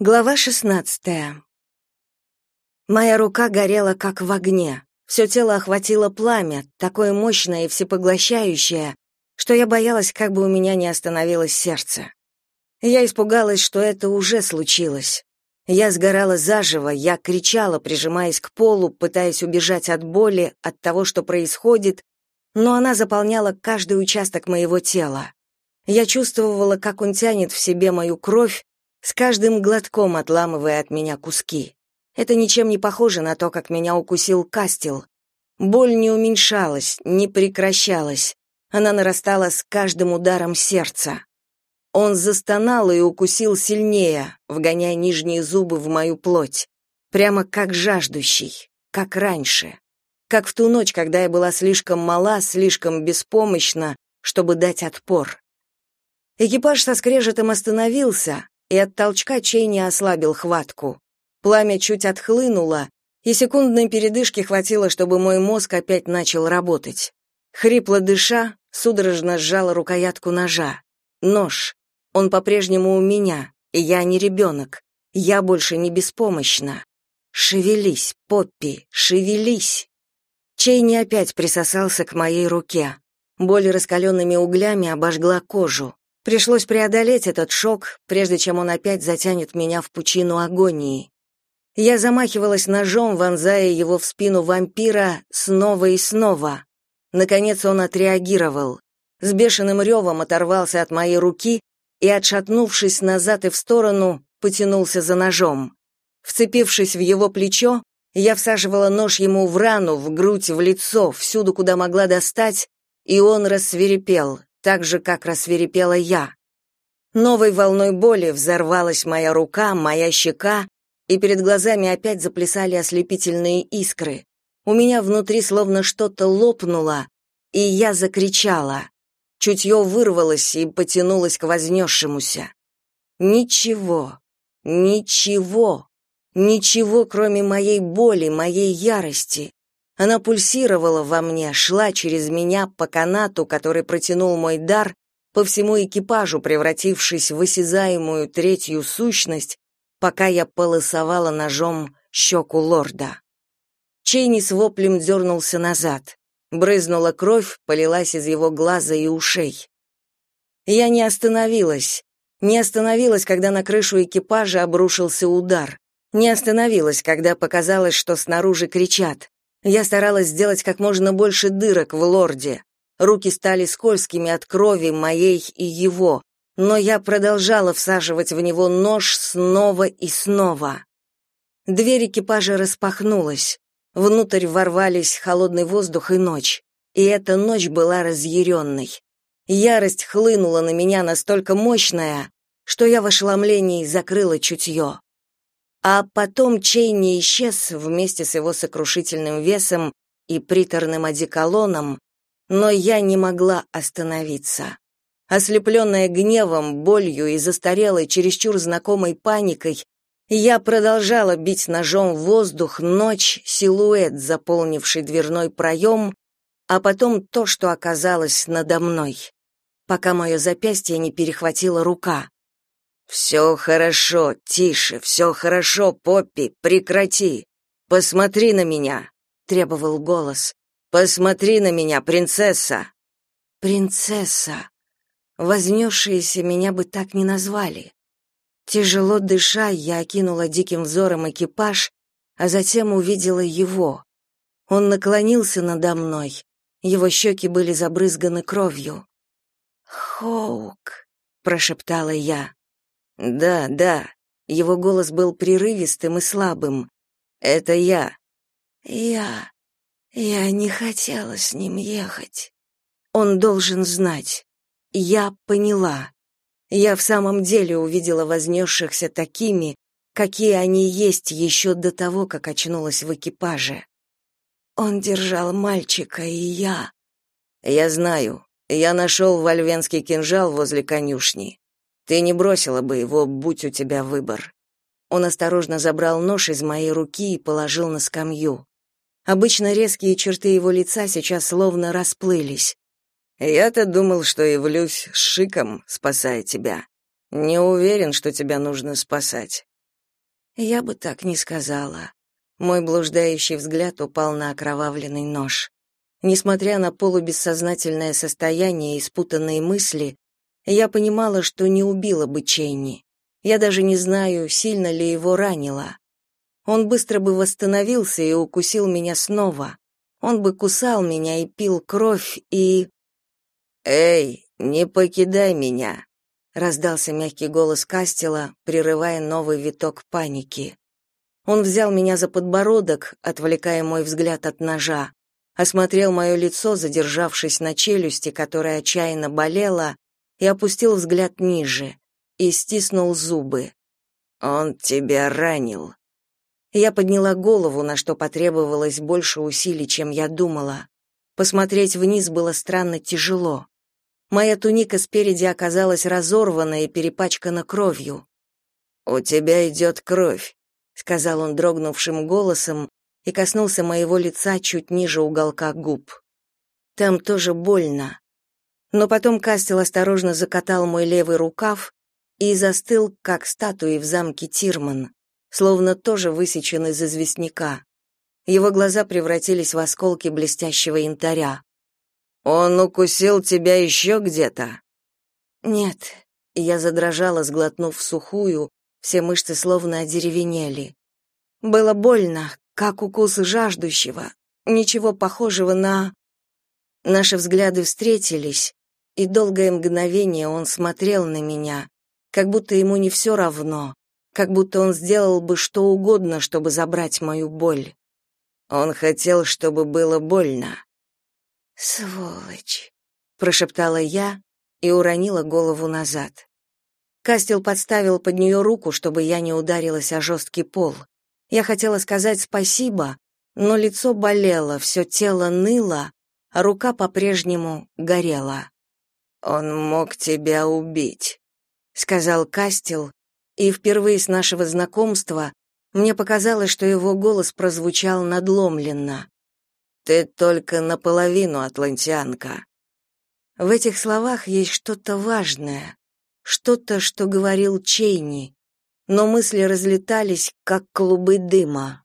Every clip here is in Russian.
Глава 16. Моя рука горела как в огне. Все тело охватило пламя, такое мощное и всепоглощающее, что я боялась, как бы у меня не остановилось сердце. Я испугалась, что это уже случилось. Я сгорала заживо, я кричала, прижимаясь к полу, пытаясь убежать от боли, от того, что происходит, но она заполняла каждый участок моего тела. Я чувствовала, как он тянет в себе мою кровь, с каждым глотком отламывая от меня куски. Это ничем не похоже на то, как меня укусил Кастил. Боль не уменьшалась, не прекращалась. Она нарастала с каждым ударом сердца. Он застонал и укусил сильнее, вгоняя нижние зубы в мою плоть. Прямо как жаждущий, как раньше. Как в ту ночь, когда я была слишком мала, слишком беспомощна, чтобы дать отпор. Экипаж со скрежетом остановился, и от толчка Чейни ослабил хватку. Пламя чуть отхлынуло, и секундной передышки хватило, чтобы мой мозг опять начал работать. Хрипло дыша, судорожно сжала рукоятку ножа. Нож. Он по-прежнему у меня, и я не ребенок. Я больше не беспомощна. Шевелись, Поппи, шевелись. Чейни опять присосался к моей руке. Боль раскаленными углями обожгла кожу. Пришлось преодолеть этот шок, прежде чем он опять затянет меня в пучину агонии. Я замахивалась ножом, вонзая его в спину вампира снова и снова. Наконец он отреагировал. С бешеным ревом оторвался от моей руки и, отшатнувшись назад и в сторону, потянулся за ножом. Вцепившись в его плечо, я всаживала нож ему в рану, в грудь, в лицо, всюду, куда могла достать, и он рассвирепел. Так же, как рассвирепела я. Новой волной боли взорвалась моя рука, моя щека, и перед глазами опять заплясали ослепительные искры. У меня внутри словно что-то лопнуло, и я закричала. Чутье вырвалось и потянулось к вознесшемуся. Ничего, ничего, ничего, кроме моей боли, моей ярости. Она пульсировала во мне, шла через меня по канату, который протянул мой дар, по всему экипажу, превратившись в осязаемую третью сущность, пока я полосовала ножом щеку лорда. Чейни с воплем дернулся назад. Брызнула кровь, полилась из его глаза и ушей. Я не остановилась, когда на крышу экипажа обрушился удар. Не остановилась, когда показалось, что снаружи кричат. Я старалась сделать как можно больше дырок в лорде. Руки стали скользкими от крови моей и его, но я продолжала всаживать в него нож снова и снова. Дверь экипажа распахнулась. Внутрь ворвались холодный воздух и ночь. И эта ночь была разъяренной. Ярость хлынула на меня настолько мощная, что я в ошеломлении закрыла чутье. А потом Чейни исчез вместе с его сокрушительным весом и приторным одеколоном, но я не могла остановиться. Ослепленная гневом, болью и застарелой, чересчур знакомой паникой, я продолжала бить ножом в воздух, ночь, силуэт, заполнивший дверной проем, а потом то, что оказалось надо мной, пока мое запястье не перехватила рука. «Все хорошо, тише, все хорошо, Поппи, прекрати. Посмотри на меня», — требовал голос. «Посмотри на меня, принцесса». «Принцесса». Вознесшиеся меня бы так не назвали. Тяжело дыша, я окинула диким взором экипаж, а затем увидела его. Он наклонился надо мной. Его щеки были забрызганы кровью. «Хоук», — прошептала я. «Да, да», его голос был прерывистым и слабым. «Это я». «Я не хотела с ним ехать». Он должен знать. Я поняла. Я в самом деле увидела вознесшихся такими, какие они есть еще до того, как очнулась в экипаже. Он держал мальчика, и я... «Я знаю. Я нашел вольвенский кинжал возле конюшни. Ты не бросила бы его, будь у тебя выбор». Он осторожно забрал нож из моей руки и положил на скамью. Обычно резкие черты его лица сейчас словно расплылись. «Я-то думал, что явлюсь с шиком, спасая тебя. Не уверен, что тебя нужно спасать. Я бы так не сказала. Мой блуждающий взгляд упал на окровавленный нож. Несмотря на полубессознательное состояние и спутанные мысли, я понимала, что не убила бы Чейни. Я даже не знаю, сильно ли его ранило. Он быстро бы восстановился и укусил меня снова. Он бы кусал меня и пил кровь, и... «Эй, не покидай меня!» — раздался мягкий голос Кастела, прерывая новый виток паники. Он взял меня за подбородок, отвлекая мой взгляд от ножа, осмотрел мое лицо, задержавшись на челюсти, которая отчаянно болела, и опустил взгляд ниже, и стиснул зубы. «Он тебя ранил». Я подняла голову, на что потребовалось больше усилий, чем я думала. Посмотреть вниз было странно тяжело. Моя туника спереди оказалась разорвана и перепачкана кровью. «У тебя идет кровь», — сказал он дрогнувшим голосом и коснулся моего лица чуть ниже уголка губ. «Там тоже больно». Но потом Кастел осторожно закатал мой левый рукав и застыл, как статуи в замке Тирман, словно тоже высечен из известняка. Его глаза превратились в осколки блестящего янтаря. «Он укусил тебя еще где-то?» «Нет». Я задрожала, сглотнув сухую, все мышцы словно одеревенели. Было больно, как укус жаждущего, ничего похожего на... Наши взгляды встретились, и долгое мгновение он смотрел на меня, как будто ему не все равно, как будто он сделал бы что угодно, чтобы забрать мою боль. Он хотел, чтобы было больно. «Сволочь!» — прошептала я и уронила голову назад. Кастел подставил под нее руку, чтобы я не ударилась о жесткий пол. Я хотела сказать спасибо, но лицо болело, все тело ныло, а рука по-прежнему горела. «Он мог тебя убить», — сказал Кастел, и впервые с нашего знакомства мне показалось, что его голос прозвучал надломленно. «Ты только наполовину атлантианка». В этих словах есть что-то важное, что-то, что говорил Чейни, но мысли разлетались, как клубы дыма.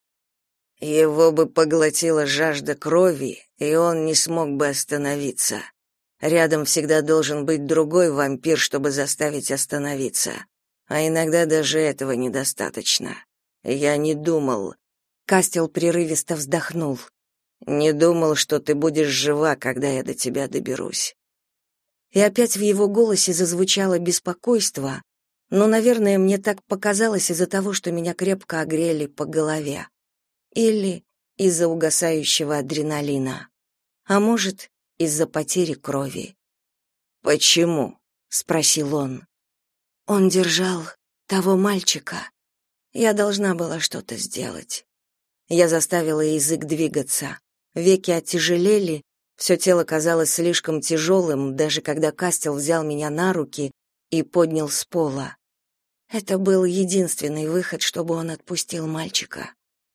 Его бы поглотила жажда крови, и он не смог бы остановиться. Рядом всегда должен быть другой вампир, чтобы заставить остановиться. А иногда даже этого недостаточно. Я не думал. Кастел прерывисто вздохнул. Не думал, что ты будешь жива, когда я до тебя доберусь. И опять в его голосе зазвучало беспокойство, но, наверное, мне так показалось из-за того, что меня крепко огрели по голове. Или из-за угасающего адреналина. А может, из-за потери крови. «Почему?» — спросил он. Он держал того мальчика. Я должна была что-то сделать. Я заставила язык двигаться. Веки оттяжелели, все тело казалось слишком тяжелым, даже когда Кастел взял меня на руки и поднял с пола. Это был единственный выход, чтобы он отпустил мальчика.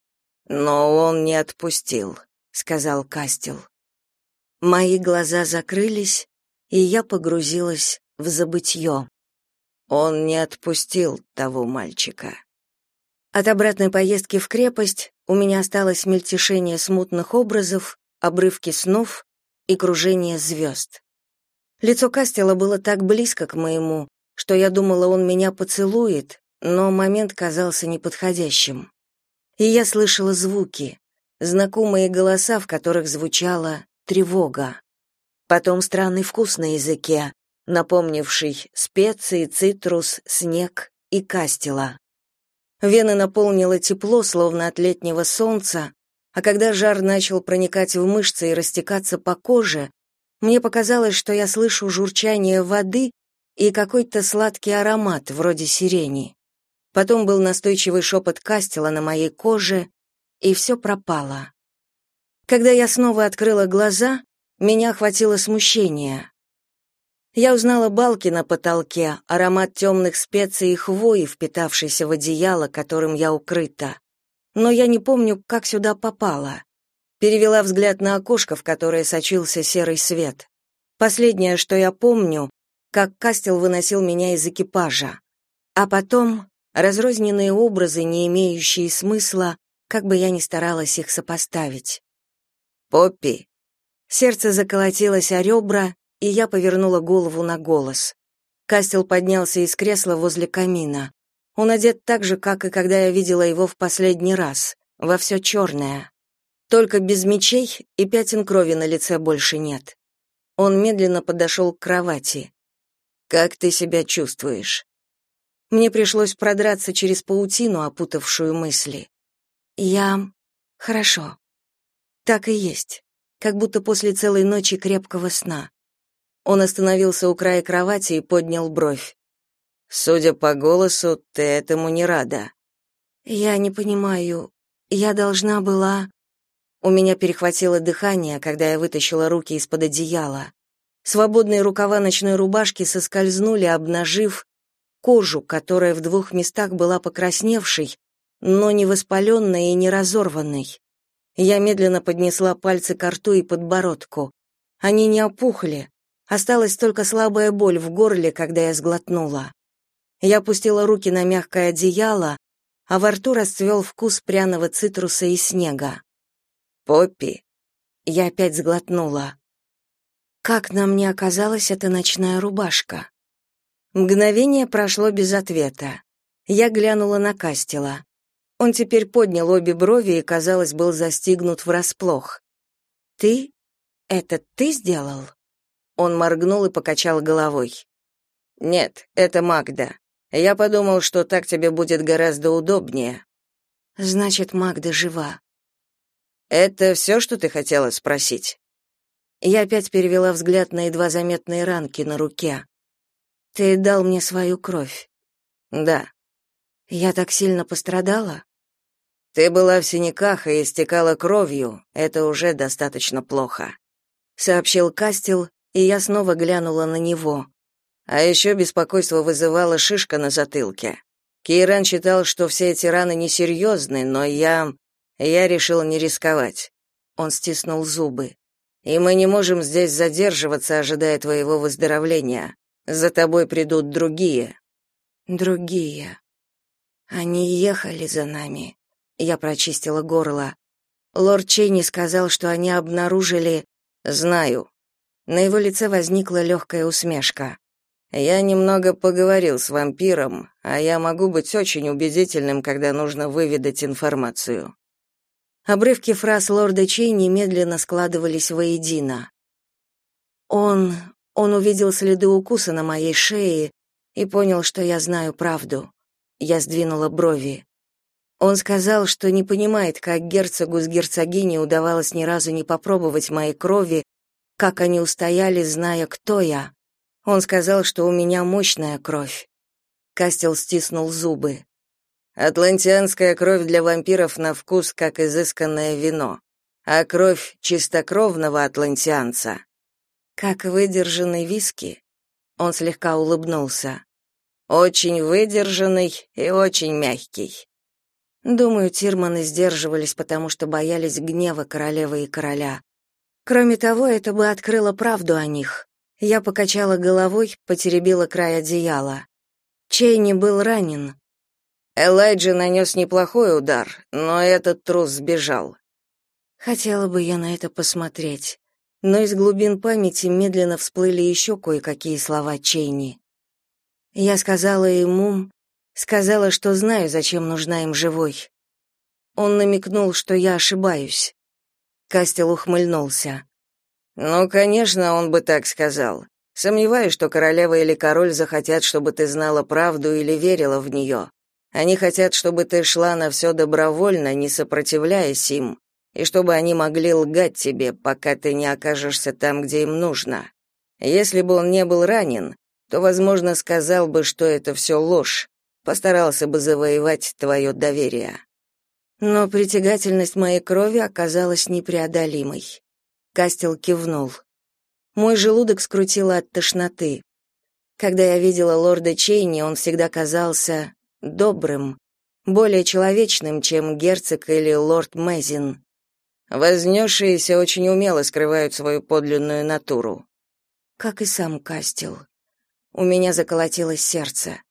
«Но он не отпустил», — сказал Кастел. Мои глаза закрылись, и я погрузилась в забытье. Он не отпустил того мальчика. От обратной поездки в крепость у меня осталось мельтешение смутных образов, обрывки снов и кружение звезд. Лицо Кастела было так близко к моему, что я думала, он меня поцелует, но момент казался неподходящим. И я слышала звуки, знакомые голоса, в которых звучала тревога. Потом странный вкус на языке, напомнивший специи, цитрус, снег и Кастела. Вены наполнило тепло, словно от летнего солнца, а когда жар начал проникать в мышцы и растекаться по коже, мне показалось, что я слышу журчание воды и какой-то сладкий аромат, вроде сирени. Потом был настойчивый шепот Кастела на моей коже, и все пропало. Когда я снова открыла глаза, меня охватило смущение. Я узнала балки на потолке, аромат темных специй и хвои, впитавшийся в одеяло, которым я укрыта. Но я не помню, как сюда попала. Перевела взгляд на окошко, в которое сочился серый свет. Последнее, что я помню, как Кастел выносил меня из экипажа. А потом разрозненные образы, не имеющие смысла, как бы я ни старалась их сопоставить. «Поппи!» Сердце заколотилось о ребра, и я повернула голову на голос. Кастел поднялся из кресла возле камина. Он одет так же, как и когда я видела его в последний раз, во все черное. Только без мечей и пятен крови на лице больше нет. Он медленно подошел к кровати. «Как ты себя чувствуешь?» Мне пришлось продраться через паутину, опутавшую мысли. Хорошо. Так и есть, как будто после целой ночи крепкого сна. Он остановился у края кровати и поднял бровь. «Судя по голосу, ты этому не рада». «Я не понимаю. Я должна была...» У меня перехватило дыхание, когда я вытащила руки из-под одеяла. Свободные рукава ночной рубашки соскользнули, обнажив кожу, которая в 2 местах была покрасневшей, но не воспаленной и не разорванной. Я медленно поднесла пальцы ко рту и подбородку. Они не опухли. Осталась только слабая боль в горле, когда я сглотнула. Я опустила руки на мягкое одеяло, а во рту расцвел вкус пряного цитруса и снега. «Поппи!» Я опять сглотнула. Как на мне оказалась эта ночная рубашка? Мгновение прошло без ответа. Я глянула на Кастела. Он теперь поднял обе брови и, казалось, был застигнут врасплох. «Ты? Это ты сделал?» Он моргнул и покачал головой. «Нет, это Магда. Я подумал, что так тебе будет гораздо удобнее». «Значит, Магда жива». «Это все, что ты хотела спросить?» Я опять перевела взгляд на едва заметные ранки на руке. «Ты дал мне свою кровь?» «Да». «Я так сильно пострадала?» «Ты была в синяках и истекала кровью, это уже достаточно плохо», — сообщил Кастел, и я снова глянула на него. А еще беспокойство вызывала шишка на затылке. Кейран считал, что все эти раны несерьезны, но я решил не рисковать. Он стиснул зубы. И мы не можем здесь задерживаться, ожидая твоего выздоровления. За тобой придут другие. Другие. Они ехали за нами. Я прочистила горло. Лорд Чейни сказал, что они обнаружили... Знаю. На его лице возникла легкая усмешка. Я немного поговорил с вампиром, а я могу быть очень убедительным, когда нужно выведать информацию. Обрывки фраз лорда Чейни медленно складывались воедино. Он увидел следы укуса на моей шее и понял, что я знаю правду. Я сдвинула брови. Он сказал, что не понимает, как герцогу с герцогиней удавалось ни разу не попробовать моей крови, как они устояли, зная, кто я. Он сказал, что у меня мощная кровь. Кастел стиснул зубы. Атлантианская кровь для вампиров на вкус как изысканное вино, а кровь чистокровного атлантианца как выдержанный виски. Он слегка улыбнулся. Очень выдержанный и очень мягкий. Думаю, тирманы сдерживались, потому что боялись гнева королевы и короля. Кроме того, это бы открыло правду о них. Я покачала головой, потеребила край одеяла. Чейни был ранен. Элайджа нанес неплохой удар, но этот трус сбежал. Хотела бы я на это посмотреть, но из глубин памяти медленно всплыли еще кое-какие слова Чейни. Я сказала ему, что знаю, зачем нужна им живой. Он намекнул, что я ошибаюсь. Кастел ухмыльнулся. Ну, конечно, он бы так сказал. Сомневаюсь, что королева или король захотят, чтобы ты знала правду или верила в нее. Они хотят, чтобы ты шла на все добровольно, не сопротивляясь им, и чтобы они могли лгать тебе, пока ты не окажешься там, где им нужно. Если бы он не был ранен, то, возможно, сказал бы, что это все ложь, постарался бы завоевать твое доверие. Но притягательность моей крови оказалась непреодолимой. Кастел кивнул. Мой желудок скрутило от тошноты. Когда я видела лорда Чейни, он всегда казался добрым, более человечным, чем герцог или лорд Мэзин. Вознесшиеся очень умело скрывают свою подлинную натуру. Как и сам Кастел. У меня заколотилось сердце.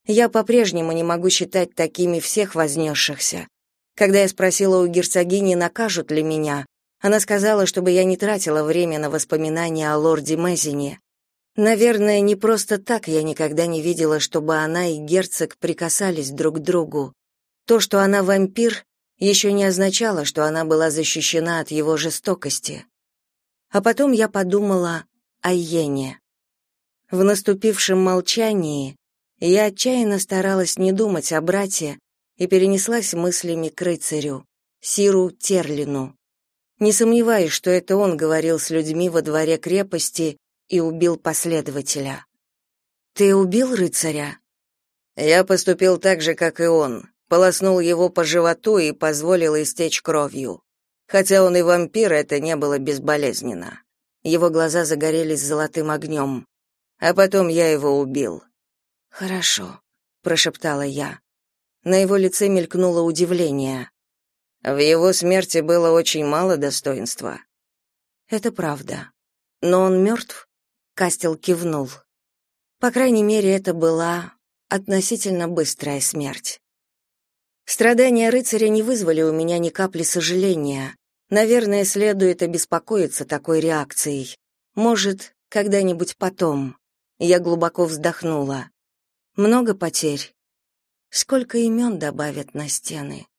Я по-прежнему не могу считать такими всех вознесшихся. Когда я спросила у герцогини, накажут ли меня, она сказала, чтобы я не тратила время на воспоминания о лорде Мезине. Наверное, не просто так я никогда не видела, чтобы она и герцог прикасались друг к другу. То, что она вампир, еще не означало, что она была защищена от его жестокости. А потом я подумала о Йене. В наступившем молчании я отчаянно старалась не думать о брате и перенеслась мыслями к рыцарю, Сиру Терлину. Не сомневаюсь, что это он говорил с людьми во дворе крепости и убил последователя. «Ты убил рыцаря?» «Я поступил так же, как и он, полоснул его по животу и позволил истечь кровью. Хотя он и вампир, это не было безболезненно. Его глаза загорелись золотым огнем. А потом я его убил». «Хорошо», — прошептала я. На его лице мелькнуло удивление. В его смерти было очень мало достоинства. «Это правда. Но он мертв?» — Кастел кивнул. По крайней мере, это была относительно быстрая смерть. Страдания рыцаря не вызвали у меня ни капли сожаления. Наверное, следует обеспокоиться такой реакцией. Может, когда-нибудь потом. Я глубоко вздохнула. Много потерь. Сколько имен добавят на стены?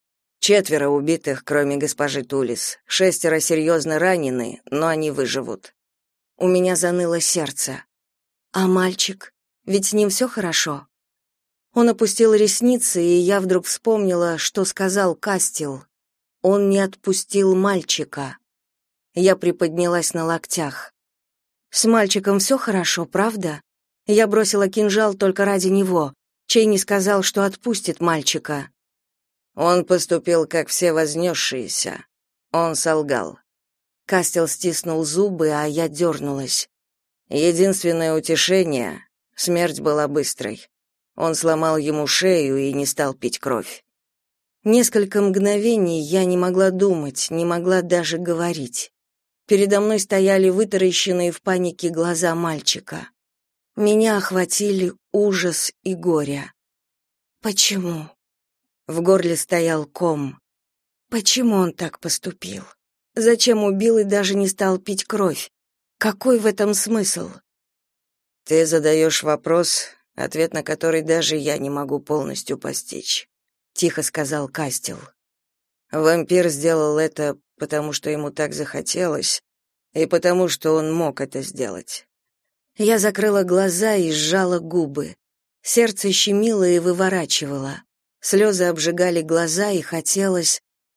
4 убитых, кроме госпожи Тулис. 6 серьезно ранены, но они выживут. У меня заныло сердце. А мальчик? Ведь с ним все хорошо? Он опустил ресницы, и я вдруг вспомнила, что сказал Кастел. Он не отпустил мальчика. Я приподнялась на локтях. С мальчиком все хорошо, правда? Я бросила кинжал только ради него. Чейни сказал, что отпустит мальчика. Он поступил, как все вознесшиеся. Он солгал. Кастел стиснул зубы, а я дернулась. Единственное утешение — смерть была быстрой. Он сломал ему шею и не стал пить кровь. Несколько мгновений я не могла думать, не могла даже говорить. Передо мной стояли вытаращенные в панике глаза мальчика. Меня охватили ужас и горе. Почему? В горле стоял ком. Почему он так поступил? Зачем убил и даже не стал пить кровь? Какой в этом смысл? Ты задаешь вопрос, ответ на который даже я не могу полностью постичь, тихо сказал Кастел. Вампир сделал это, потому что ему так захотелось, и потому что он мог это сделать. Я закрыла глаза и сжала губы. Сердце щемило и выворачивало. Слезы обжигали глаза, и хотелось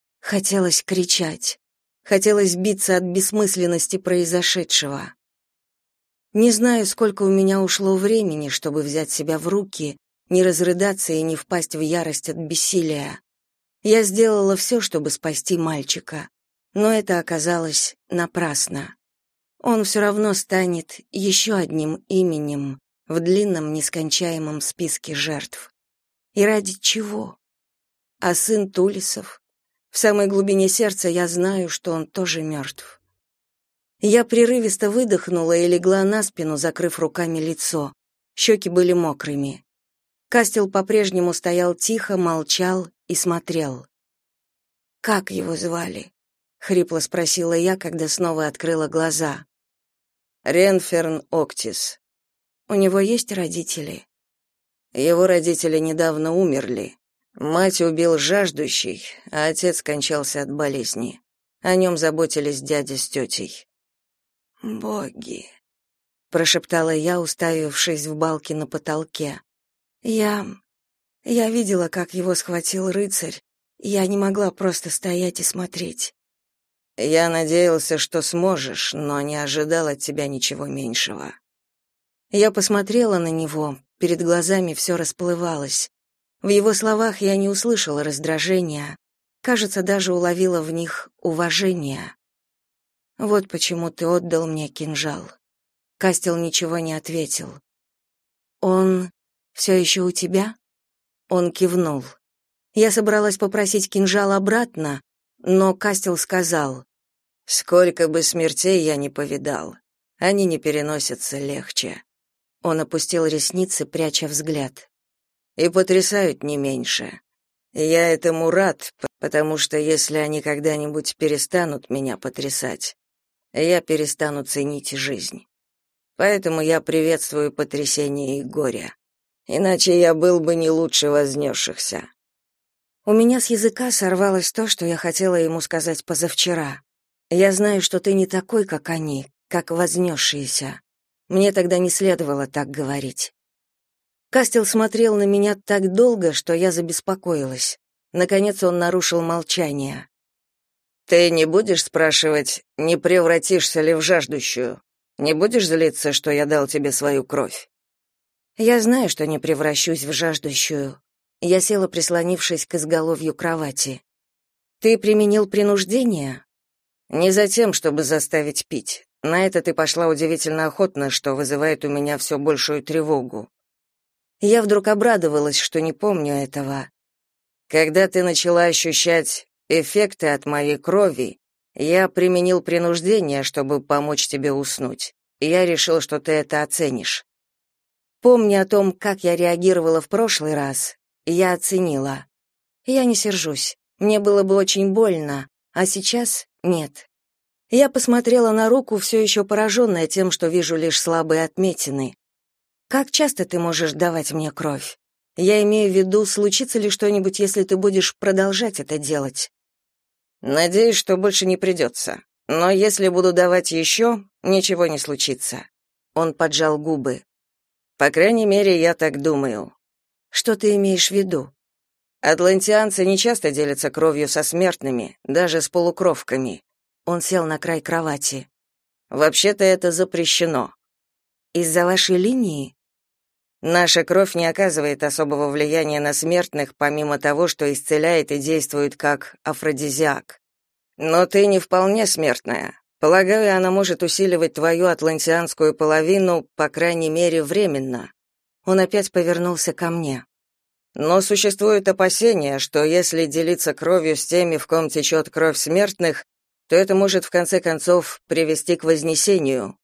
кричать. Хотелось биться от бессмысленности произошедшего. Не знаю, сколько у меня ушло времени, чтобы взять себя в руки, не разрыдаться и не впасть в ярость от бессилия. Я сделала все, чтобы спасти мальчика, но это оказалось напрасно. Он все равно станет еще одним именем в длинном нескончаемом списке жертв. И ради чего? А сын Тулисов? В самой глубине сердца я знаю, что он тоже мертв. Я прерывисто выдохнула и легла на спину, закрыв руками лицо. Щеки были мокрыми. Кастел по-прежнему стоял тихо, молчал и смотрел. «Как его звали?» — хрипло спросила я, когда снова открыла глаза. «Ренферн Октис. У него есть родители?» «Его родители недавно умерли. Мать убил жаждущий, а отец скончался от болезни. О нем заботились дядя с тетей». «Боги!» — прошептала я, уставившись в балки на потолке. Я видела, как его схватил рыцарь. Я не могла просто стоять и смотреть. Я надеялся, что сможешь, но не ожидал от тебя ничего меньшего. Я посмотрела на него, перед глазами все расплывалось. В его словах я не услышала раздражения, кажется, даже уловила в них уважение. Вот почему ты отдал мне кинжал. Кастел ничего не ответил. Он все еще у тебя? Он кивнул. Я собралась попросить кинжал обратно, но Кастел сказал: «Сколько бы смертей я не повидал, они не переносятся легче». Он опустил ресницы, пряча взгляд. и потрясают не меньше. И я этому рад, потому что если они когда-нибудь перестанут меня потрясать, я перестану ценить жизнь. Поэтому я приветствую потрясение и горе. Иначе я был бы не лучше вознесшихся. У меня с языка сорвалось то, что я хотела ему сказать позавчера. Я знаю, что ты не такой, как они, как вознесшиеся. Мне тогда не следовало так говорить. Кастел смотрел на меня так долго, что я забеспокоилась. Наконец он нарушил молчание. Ты не будешь спрашивать, не превратишься ли в жаждущую? Не будешь злиться, что я дал тебе свою кровь? Я знаю, что не превращусь в жаждущую. Я села, прислонившись к изголовью кровати. Ты применил принуждение? Не за тем, чтобы заставить пить. На это ты пошла удивительно охотно, что вызывает у меня все большую тревогу. Я вдруг обрадовалась, что не помню этого. Когда ты начала ощущать эффекты от моей крови, я применил принуждение, чтобы помочь тебе уснуть. Я решил, что ты это оценишь. Помня о том, как я реагировала в прошлый раз, я оценила. Я не сержусь. Мне было бы очень больно, а сейчас нет. Я посмотрела на руку, все еще пораженная тем, что вижу лишь слабые отметины. Как часто ты можешь давать мне кровь? Я имею в виду, случится ли что-нибудь, если ты будешь продолжать это делать? Надеюсь, что больше не придется. Но если буду давать еще, ничего не случится. Он поджал губы. По крайней мере, я так думаю. Что ты имеешь в виду? Атлантианцы не часто делятся кровью со смертными, даже с полукровками. Он сел на край кровати. Вообще-то это запрещено. Из-за вашей линии? Наша кровь не оказывает особого влияния на смертных, помимо того, что исцеляет и действует как афродизиак. Но ты не вполне смертная. Полагаю, она может усиливать твою атлантианскую половину, по крайней мере, временно. Он опять повернулся ко мне. Но существует опасение, что если делиться кровью с теми, в ком течет кровь смертных, то это может в конце концов привести к вознесению.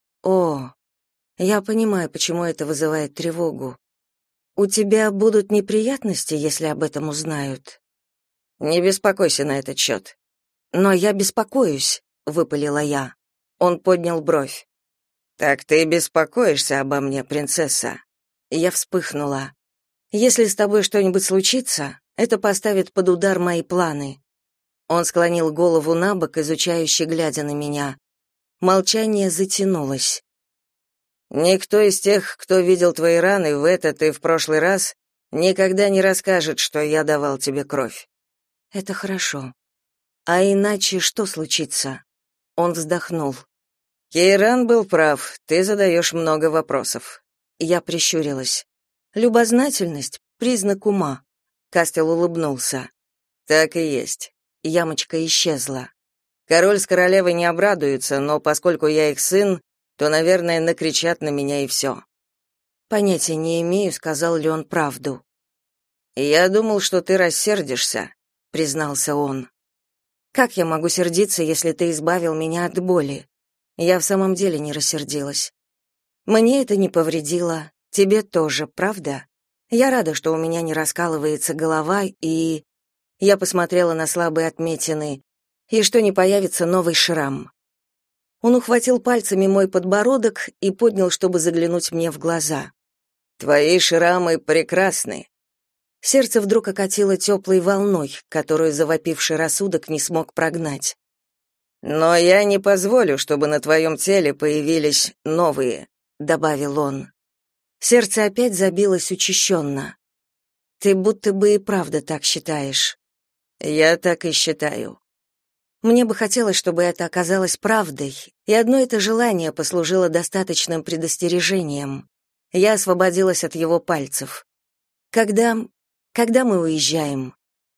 О, я понимаю, почему это вызывает тревогу. У тебя будут неприятности, если об этом узнают? Не беспокойся на этот счет. Но я беспокоюсь, выпалила я. Он поднял бровь. Так ты беспокоишься обо мне, принцесса? Я вспыхнула. Если с тобой что-нибудь случится, это поставит под удар мои планы. Он склонил голову набок, изучающе глядя на меня. Молчание затянулось. Никто из тех, кто видел твои раны в этот и в прошлый раз, никогда не расскажет, что я давал тебе кровь. Это хорошо. А иначе что случится? Он вздохнул. Кейран был прав, ты задаешь много вопросов. Я прищурилась. Любознательность — признак ума. Кастел улыбнулся. Так и есть. Ямочка исчезла. Король с королевой не обрадуются, но поскольку я их сын, то, наверное, накричат на меня и все. Понятия не имею, сказал ли он правду. Я думал, что ты рассердишься, признался он. Как я могу сердиться, если ты избавил меня от боли? Я в самом деле не рассердилась. Мне это не повредило, тебе тоже, правда? Я рада, что у меня не раскалывается голова, и... Я посмотрела на слабые отметины, и что не появится новый шрам. Он ухватил пальцами мой подбородок и поднял, чтобы заглянуть мне в глаза. Твои шрамы прекрасны. Сердце вдруг окатило теплой волной, которую завопивший рассудок не смог прогнать. Но я не позволю, чтобы на твоем теле появились новые, добавил он. Сердце опять забилось учащенно. Ты будто бы и правда так считаешь. Я так и считаю. Мне бы хотелось, чтобы это оказалось правдой, и одно это желание послужило достаточным предостережением. Я освободилась от его пальцев. Когда мы уезжаем?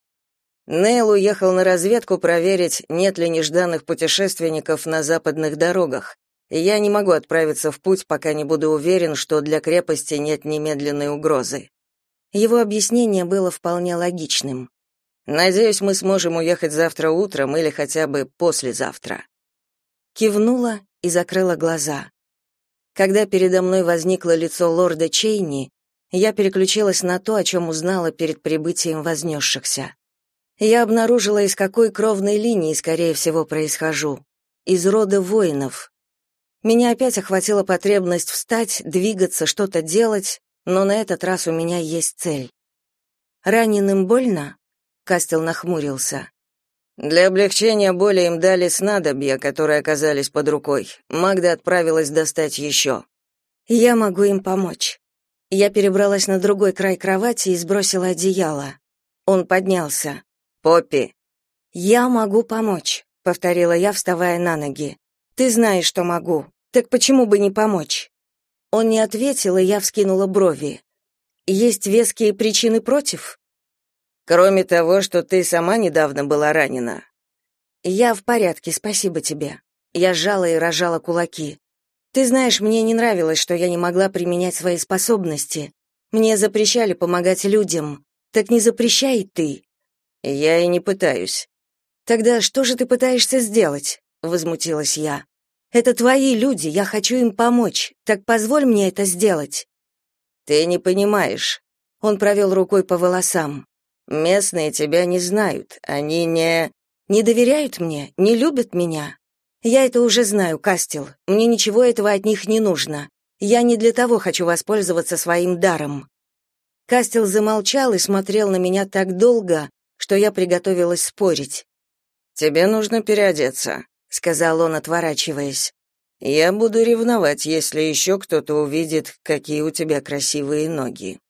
Нейл уехал на разведку проверить, нет ли нежданных путешественников на западных дорогах. И я не могу отправиться в путь, пока не буду уверен, что для крепости нет немедленной угрозы. Его объяснение было вполне логичным. Надеюсь, мы сможем уехать завтра утром или хотя бы послезавтра. Кивнула и закрыла глаза. Когда передо мной возникло лицо лорда Чейни, Я переключилась на то, о чем узнала перед прибытием вознесшихся. Я обнаружила, из какой кровной линии, скорее всего, происхожу. Из рода воинов. Меня опять охватила потребность встать, двигаться, что-то делать, но на этот раз у меня есть цель. «Раненым больно?» — Кастел нахмурился. Для облегчения боли им дали снадобья, которые оказались под рукой. Магда отправилась достать еще. «Я могу им помочь». Я перебралась на другой край кровати и сбросила одеяло. Он поднялся. «Поппи». «Я могу помочь», — повторила я, вставая на ноги. «Ты знаешь, что могу. Так почему бы не помочь?» Он не ответил, и я вскинула брови. «Есть веские причины против?» «Кроме того, что ты сама недавно была ранена». «Я в порядке, спасибо тебе». Я сжала и разжала кулаки. «Ты знаешь, мне не нравилось, что я не могла применять свои способности. Мне запрещали помогать людям. Так не запрещай и ты». «Я и не пытаюсь». «Тогда что же ты пытаешься сделать?» — возмутилась я. «Это твои люди, я хочу им помочь. Так позволь мне это сделать». «Ты не понимаешь». Он провел рукой по волосам. «Местные тебя не знают. Они не доверяют мне, не любят меня. Я это уже знаю, Кастел. Мне ничего этого от них не нужно. Я не для того хочу воспользоваться своим даром». Кастел замолчал и смотрел на меня так долго, что я приготовилась спорить. «Тебе нужно переодеться», — сказал он, отворачиваясь. «Я буду ревновать, если еще кто-то увидит, какие у тебя красивые ноги».